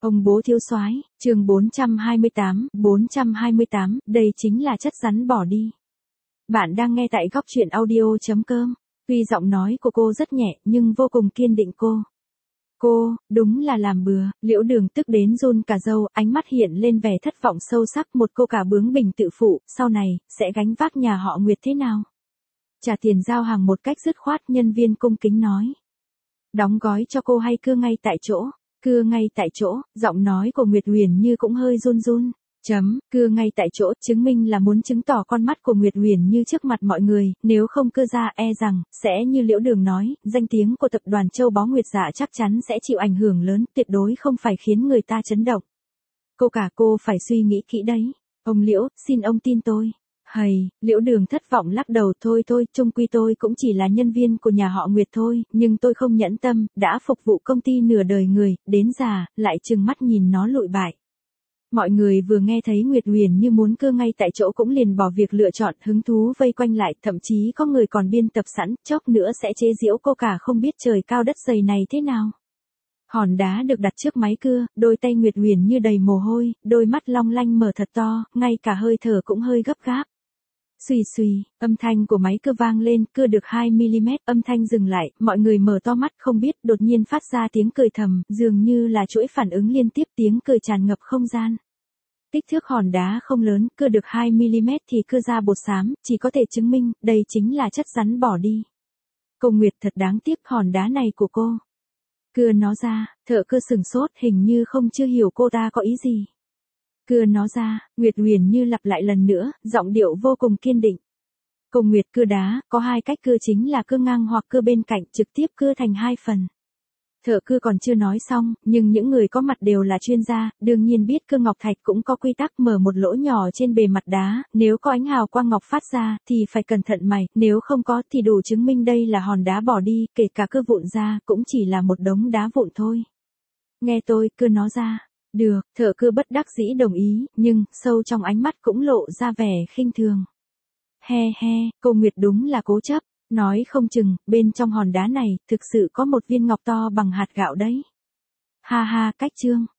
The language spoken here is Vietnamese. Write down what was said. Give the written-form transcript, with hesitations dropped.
Ông bố thiếu soái, chương 428, đây chính là chất rắn bỏ đi. Bạn đang nghe tại góc truyện audio.com. Tuy giọng nói của cô rất nhẹ nhưng vô cùng kiên định Cô, đúng là làm bừa, Liễu Đường tức đến run cả râu, ánh mắt hiện lên vẻ thất vọng sâu sắc, một cô cả bướng bỉnh tự phụ, sau này, sẽ gánh vác nhà họ Nguyệt thế nào? Trả tiền giao hàng một cách dứt khoát, nhân viên cung kính nói. Đóng gói cho cô hay cưa ngay tại chỗ? Cưa ngay tại chỗ, giọng nói của Nguyệt Huyền Như cũng hơi run run. Cưa ngay tại chỗ, chứng minh là muốn chứng tỏ con mắt của Nguyệt Huyền Như trước mặt mọi người, nếu không cưa ra e rằng, sẽ như Liễu Đường nói, danh tiếng của tập đoàn Châu Báu Nguyệt Dạ chắc chắn sẽ chịu ảnh hưởng lớn, tuyệt đối không phải khiến người ta chấn động. Cô phải suy nghĩ kỹ đấy. Ông Liễu, xin ông tin tôi. Liễu Đường thất vọng lắc đầu, thôi, chung quy tôi cũng chỉ là nhân viên của nhà họ Nguyệt thôi, nhưng tôi không nhẫn tâm, đã phục vụ công ty nửa đời người, đến già, lại trừng mắt nhìn nó lụi bại. Mọi người vừa nghe thấy Nguyệt Huyền Như muốn cưa ngay tại chỗ cũng liền bỏ việc lựa chọn, hứng thú vây quanh lại, thậm chí có người còn biên tập sẵn, chốc nữa sẽ chế giễu cô cả không biết trời cao đất dày này thế nào. Hòn đá được đặt trước máy cưa, đôi tay Nguyệt Huyền Như đầy mồ hôi, đôi mắt long lanh mở thật to, ngay cả hơi thở cũng hơi gấp gáp. Xùy, âm thanh của máy cưa vang lên, cưa được 2mm, âm thanh dừng lại, mọi người mở to mắt không biết, đột nhiên phát ra tiếng cười thầm, dường như là chuỗi phản ứng liên tiếp, tiếng cười tràn ngập không gian. Kích thước hòn đá không lớn, cưa được 2mm thì cưa ra bột xám, chỉ có thể chứng minh, đây chính là chất rắn bỏ đi. Cô Nguyệt thật đáng tiếc, hòn đá này của cô. Cưa nó ra, thợ cưa sừng sốt, hình như chưa hiểu cô ta có ý gì. Cưa nó ra, Nguyệt Huyền Như lặp lại lần nữa, giọng điệu vô cùng kiên định. Cô Nguyệt, cưa đá, có hai cách cưa, chính là cưa ngang hoặc cưa bên cạnh, trực tiếp cưa thành hai phần. Thợ cưa còn chưa nói xong, nhưng những người có mặt đều là chuyên gia, đương nhiên biết cưa ngọc thạch cũng có quy tắc, mở một lỗ nhỏ trên bề mặt đá, nếu có ánh hào quang ngọc phát ra, thì phải cẩn thận mày, nếu không có thì đủ chứng minh đây là hòn đá bỏ đi, kể cả cưa vụn ra, cũng chỉ là một đống đá vụn thôi. Nghe tôi, cưa nó ra. Được, thợ cưa bất đắc dĩ đồng ý, nhưng, sâu trong ánh mắt cũng lộ ra vẻ khinh thường. Cô Nguyệt đúng là cố chấp, nói không chừng, bên trong hòn đá này, thực sự có một viên ngọc to bằng hạt gạo đấy. Ha, cách chương.